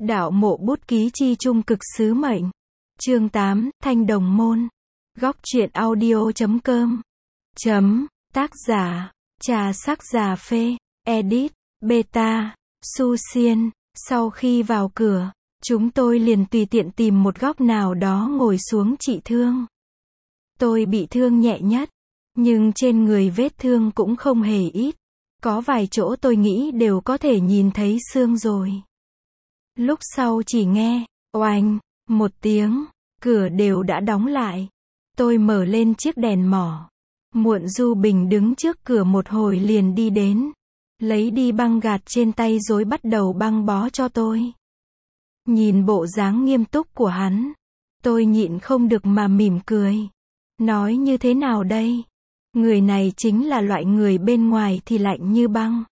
Đạo mộ bút ký chi trung cực sứ mệnh. Chương 8, Thanh Đồng Môn. Góc truyện audio.com. Tác giả, Trà Sắc Già Phê. Edit, Beta, Su Xiên. Sau khi vào cửa, chúng tôi liền tùy tiện tìm một góc nào đó ngồi xuống trị thương. Tôi bị thương nhẹ nhất, nhưng trên người vết thương cũng không hề ít. Có vài chỗ tôi nghĩ đều có thể nhìn thấy xương rồi. Lúc sau chỉ nghe, oanh, một tiếng, cửa đều đã đóng lại. Tôi mở lên chiếc đèn mỏ. Muộn Du Bình đứng trước cửa một hồi liền đi đến. Lấy đi băng gạt trên tay rồi bắt đầu băng bó cho tôi. Nhìn bộ dáng nghiêm túc của hắn, tôi nhịn không được mà mỉm cười. Nói như thế nào đây? Người này chính là loại người bên ngoài thì lạnh như băng,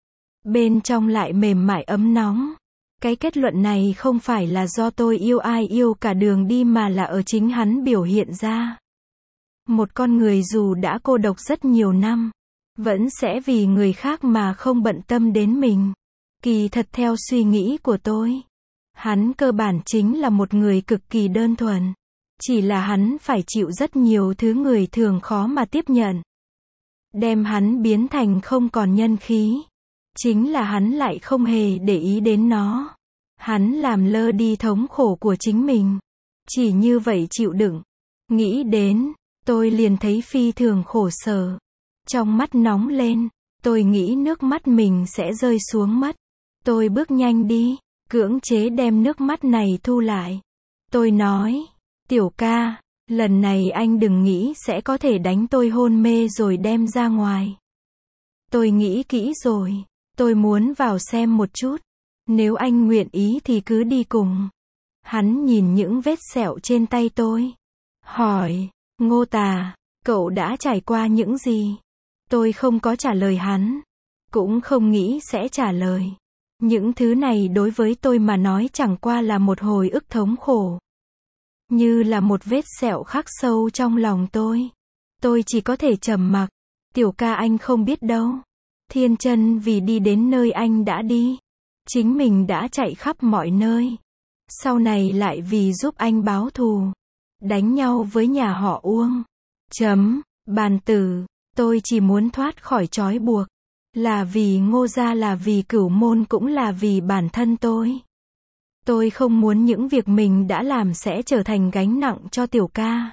bên trong lại mềm mại ấm nóng. Cái kết luận này không phải là do tôi yêu ai yêu cả đường đi mà là ở chính hắn biểu hiện ra. Một con người dù đã cô độc rất nhiều năm, vẫn sẽ vì người khác mà không bận tâm đến mình. Kỳ thật theo suy nghĩ của tôi, hắn cơ bản chính là một người cực kỳ đơn thuần. Chỉ là hắn phải chịu rất nhiều thứ người thường khó mà tiếp nhận. Đem hắn biến thành không còn nhân khí. Chính là hắn lại không hề để ý đến nó. Hắn làm lơ đi thống khổ của chính mình. Chỉ như vậy chịu đựng. Nghĩ đến, tôi liền thấy phi thường khổ sở. Trong mắt nóng lên, tôi nghĩ nước mắt mình sẽ rơi xuống mất. Tôi bước nhanh đi, cưỡng chế đem nước mắt này thu lại. Tôi nói, Tiểu ca, lần này anh đừng nghĩ sẽ có thể đánh tôi hôn mê rồi đem ra ngoài. Tôi nghĩ kỹ rồi, tôi muốn vào xem một chút. Nếu anh nguyện ý thì cứ đi cùng. Hắn nhìn những vết sẹo trên tay tôi. Hỏi, Ngô Tà, cậu đã trải qua những gì? Tôi không có trả lời hắn. Cũng không nghĩ sẽ trả lời. Những thứ này đối với tôi mà nói chẳng qua là một hồi ức thống khổ. Như là một vết sẹo khắc sâu trong lòng tôi. Tôi chỉ có thể trầm mặc. Tiểu ca anh không biết đâu. Thiên Chân vì đi đến nơi anh đã đi. Chính mình đã chạy khắp mọi nơi. Sau này lại vì giúp anh báo thù. Đánh nhau với nhà họ Uông. Bàn tử, tôi chỉ muốn thoát khỏi trói buộc. Là vì Ngô gia, là vì Cửu Môn, cũng là vì bản thân tôi. Tôi không muốn những việc mình đã làm sẽ trở thành gánh nặng cho Tiểu ca.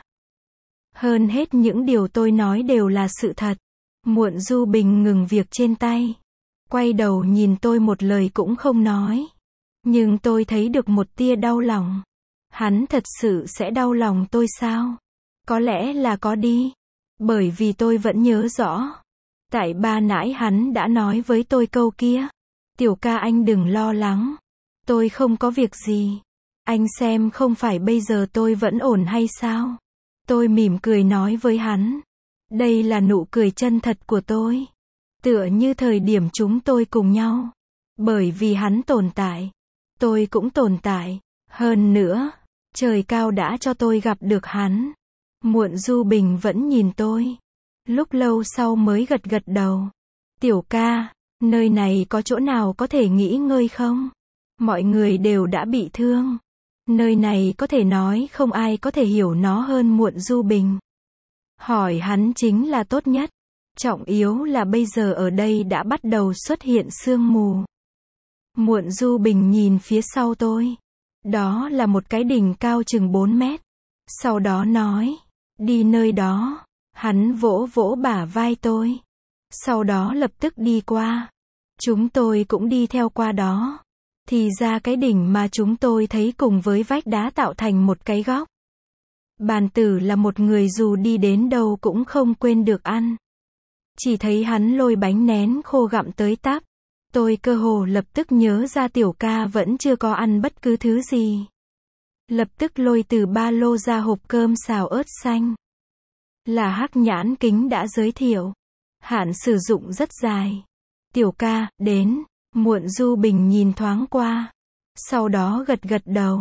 Hơn hết những điều tôi nói đều là sự thật. Muộn Du Bình ngừng việc trên tay. Quay đầu nhìn tôi một lời cũng không nói. Nhưng tôi thấy được một tia đau lòng. Hắn thật sự sẽ đau lòng tôi sao? Có lẽ là có đi. Bởi vì tôi vẫn nhớ rõ. Tại ba nãy hắn đã nói với tôi câu kia. Tiểu ca anh đừng lo lắng. Tôi không có việc gì. Anh xem không phải bây giờ tôi vẫn ổn hay sao? Tôi mỉm cười nói với hắn. Đây là nụ cười chân thật của tôi. Tựa như thời điểm chúng tôi cùng nhau. Bởi vì hắn tồn tại, tôi cũng tồn tại. Hơn nữa, trời cao đã cho tôi gặp được hắn. Muộn Du Bình vẫn nhìn tôi. Lúc lâu sau mới gật gật đầu. Tiểu ca, nơi này có chỗ nào có thể nghỉ ngơi không? Mọi người đều đã bị thương. Nơi này có thể nói không ai có thể hiểu nó hơn Muộn Du Bình. Hỏi hắn chính là tốt nhất. Trọng yếu là bây giờ ở đây đã bắt đầu xuất hiện sương mù. Muộn Du Bình nhìn phía sau tôi. Đó là một cái đỉnh cao chừng 4 mét. Sau đó nói, đi nơi đó. Hắn vỗ vỗ bả vai tôi. Sau đó lập tức đi qua. Chúng tôi cũng đi theo qua đó. Thì ra cái đỉnh mà chúng tôi thấy cùng với vách đá tạo thành một cái góc. Bàn tử là một người dù đi đến đâu cũng không quên được ăn. Chỉ thấy hắn lôi bánh nén khô gặm tới táp. Tôi cơ hồ lập tức nhớ ra Tiểu ca vẫn chưa có ăn bất cứ thứ gì. Lập tức lôi từ ba lô ra hộp cơm xào ớt xanh. Là Hắc Nhãn Kính đã giới thiệu. Hạn sử dụng rất dài. Tiểu ca, đến. Muộn Du Bình nhìn thoáng qua. Sau đó gật gật đầu.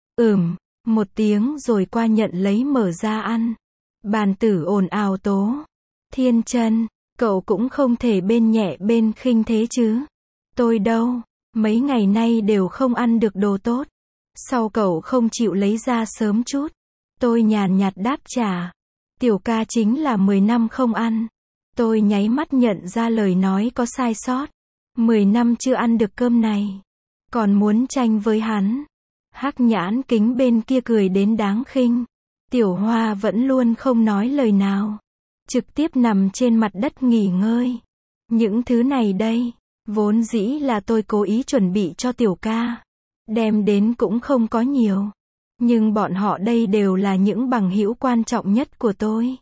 Một tiếng rồi qua nhận lấy mở ra ăn. Bàn tử ồn ào tố. Thiên Chân, cậu cũng không thể bên nhẹ bên khinh thế chứ. Tôi đâu? Mấy ngày nay đều không ăn được đồ tốt. Sao cậu không chịu lấy ra sớm chút? Tôi nhàn nhạt đáp trả. Tiểu ca chính là 10 năm không ăn. Tôi nháy mắt nhận ra lời nói có sai sót. 10 năm chưa ăn được cơm này. Còn muốn tranh với hắn. Hắc nhãn kính bên kia cười đến đáng khinh. Tiểu Hoa vẫn luôn không nói lời nào. Trực tiếp nằm trên mặt đất nghỉ ngơi. Những thứ này đây, vốn dĩ là tôi cố ý chuẩn bị cho tiểu ca. Đem đến cũng không có nhiều. Nhưng bọn họ đây đều là những bằng hữu quan trọng nhất của tôi.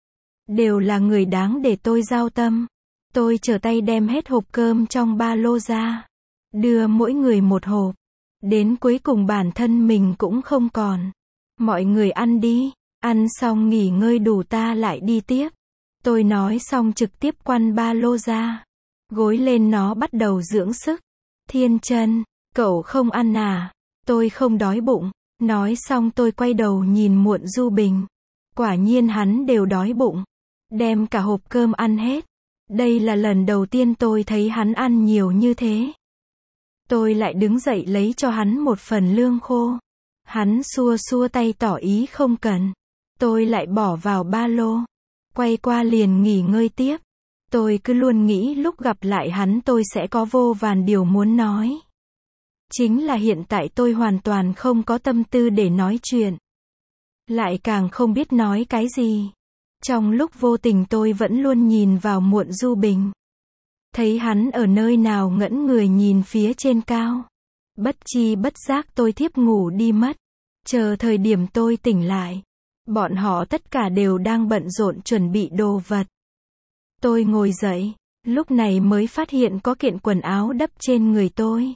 Đều là người đáng để tôi giao tâm. Tôi trở tay đem hết hộp cơm trong ba lô ra. Đưa mỗi người một hộp. Đến cuối cùng bản thân mình cũng không còn. Mọi người ăn đi. Ăn xong nghỉ ngơi đủ ta lại đi tiếp. Tôi nói xong trực tiếp quăng ba lô ra. Gối lên nó bắt đầu dưỡng sức. Thiên Chân, cậu không ăn à? Tôi không đói bụng. Nói xong tôi quay đầu nhìn Muộn Du Bình. Quả nhiên hắn đều đói bụng. Đem cả hộp cơm ăn hết. Đây là lần đầu tiên tôi thấy hắn ăn nhiều như thế. Tôi lại đứng dậy lấy cho hắn một phần lương khô. Hắn xua xua tay tỏ ý không cần. Tôi lại bỏ vào ba lô. Quay qua liền nghỉ ngơi tiếp. Tôi cứ luôn nghĩ lúc gặp lại hắn tôi sẽ có vô vàn điều muốn nói. Chính là hiện tại tôi hoàn toàn không có tâm tư để nói chuyện. Lại càng không biết nói cái gì. Trong lúc vô tình tôi vẫn luôn nhìn vào Muộn Du Bình. Thấy hắn ở nơi nào ngẩn người nhìn phía trên cao. Bất chi bất giác tôi thiếp ngủ đi mất. Chờ thời điểm tôi tỉnh lại. Bọn họ tất cả đều đang bận rộn chuẩn bị đồ vật. Tôi ngồi dậy. Lúc này mới phát hiện có kiện quần áo đắp trên người tôi.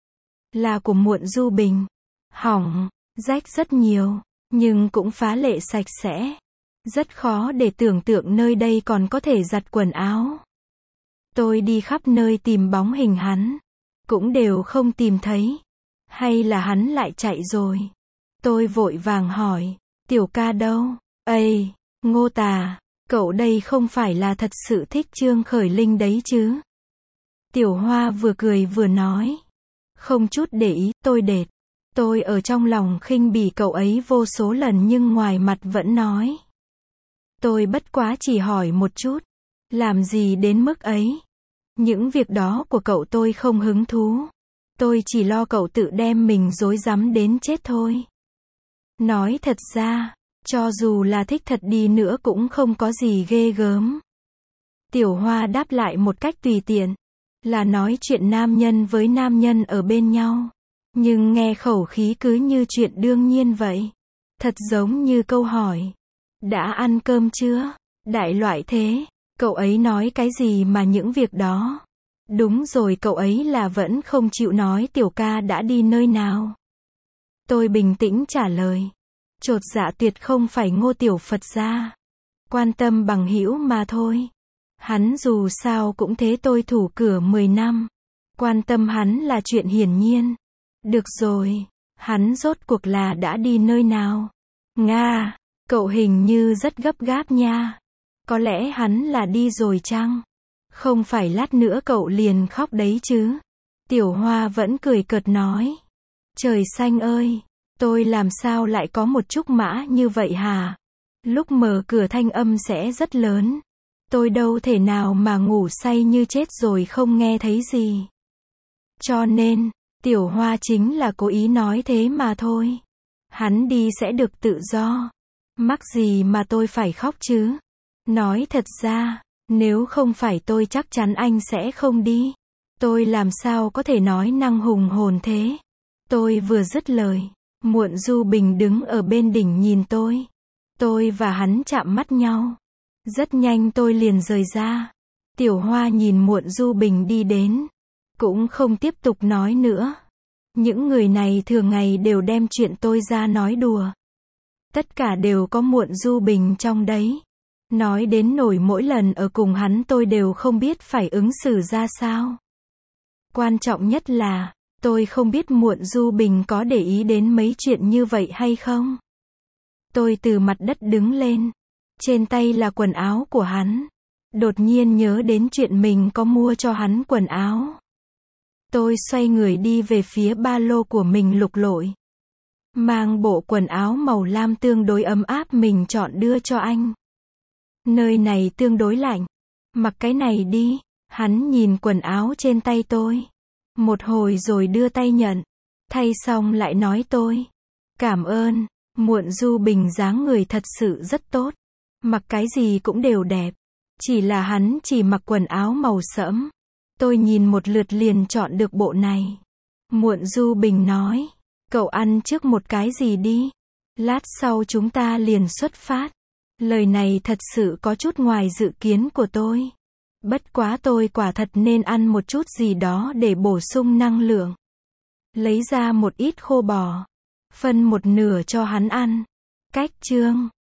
Là của Muộn Du Bình. Hỏng, rách rất nhiều. Nhưng cũng phá lệ sạch sẽ. Rất khó để tưởng tượng nơi đây còn có thể giặt quần áo. Tôi đi khắp nơi tìm bóng hình hắn. Cũng đều không tìm thấy. Hay là hắn lại chạy rồi? Tôi vội vàng hỏi. Tiểu ca đâu? Ây, Ngô Tà, cậu đây không phải là thật sự thích Trương Khởi Linh đấy chứ? Tiểu Hoa vừa cười vừa nói. Không chút để ý, tôi đệt. Tôi ở trong lòng khinh bỉ cậu ấy vô số lần nhưng ngoài mặt vẫn nói. Tôi bất quá chỉ hỏi một chút. Làm gì đến mức ấy? Những việc đó của cậu tôi không hứng thú. Tôi chỉ lo cậu tự đem mình rối rắm đến chết thôi. Nói thật ra, cho dù là thích thật đi nữa cũng không có gì ghê gớm. Tiểu Hoa đáp lại một cách tùy tiện. Là nói chuyện nam nhân với nam nhân ở bên nhau. Nhưng nghe khẩu khí cứ như chuyện đương nhiên vậy. Thật giống như câu hỏi. Đã ăn cơm chưa? Đại loại thế. Cậu ấy nói cái gì mà những việc đó? Đúng rồi, cậu ấy là vẫn không chịu nói tiểu ca đã đi nơi nào. Tôi bình tĩnh trả lời. Chột dạ tuyệt không phải Ngô tiểu Phật gia. Quan tâm bằng hữu mà thôi. Hắn dù sao cũng thế tôi thủ cửa 10 năm. Quan tâm hắn là chuyện hiển nhiên. Được rồi. Hắn rốt cuộc là đã đi nơi nào? Nga, cậu hình như rất gấp gáp nha. Có lẽ hắn là đi rồi chăng? Không phải lát nữa cậu liền khóc đấy chứ? Tiểu Hoa vẫn cười cợt nói. Trời xanh ơi! Tôi làm sao lại có một chút mã như vậy hả? Lúc mở cửa thanh âm sẽ rất lớn. Tôi đâu thể nào mà ngủ say như chết rồi không nghe thấy gì. Cho nên, Tiểu Hoa chính là cố ý nói thế mà thôi. Hắn đi sẽ được tự do. Mắc gì mà tôi phải khóc chứ? Nói thật ra, nếu không phải tôi chắc chắn anh sẽ không đi. Tôi làm sao có thể nói năng hùng hồn thế? Tôi vừa dứt lời. Muộn Du Bình đứng ở bên đỉnh nhìn tôi. Tôi và hắn chạm mắt nhau. Rất nhanh tôi liền rời ra. Tiểu Hoa nhìn Muộn Du Bình đi đến. Cũng không tiếp tục nói nữa. Những người này thường ngày đều đem chuyện tôi ra nói đùa. Tất cả đều có Muộn Du Bình trong đấy. Nói đến nổi mỗi lần ở cùng hắn tôi đều không biết phải ứng xử ra sao. Quan trọng nhất là, tôi không biết Muộn Du Bình có để ý đến mấy chuyện như vậy hay không. Tôi từ mặt đất đứng lên. Trên tay là quần áo của hắn. Đột nhiên nhớ đến chuyện mình có mua cho hắn quần áo. Tôi xoay người đi về phía ba lô của mình lục lọi. Mang bộ quần áo màu lam tương đối ấm áp mình chọn đưa cho anh. Nơi này tương đối lạnh. Mặc cái này đi. Hắn nhìn quần áo trên tay tôi. Một hồi rồi đưa tay nhận. Thay xong lại nói tôi. Cảm ơn. Muộn Du Bình dáng người thật sự rất tốt. Mặc cái gì cũng đều đẹp. Chỉ là hắn chỉ mặc quần áo màu sẫm. Tôi nhìn một lượt liền chọn được bộ này. Muộn Du Bình nói. Cậu ăn trước một cái gì đi. Lát sau chúng ta liền xuất phát. Lời này thật sự có chút ngoài dự kiến của tôi. Bất quá tôi quả thật nên ăn một chút gì đó để bổ sung năng lượng. Lấy ra một ít khô bò. Phân một nửa cho hắn ăn. Cách chương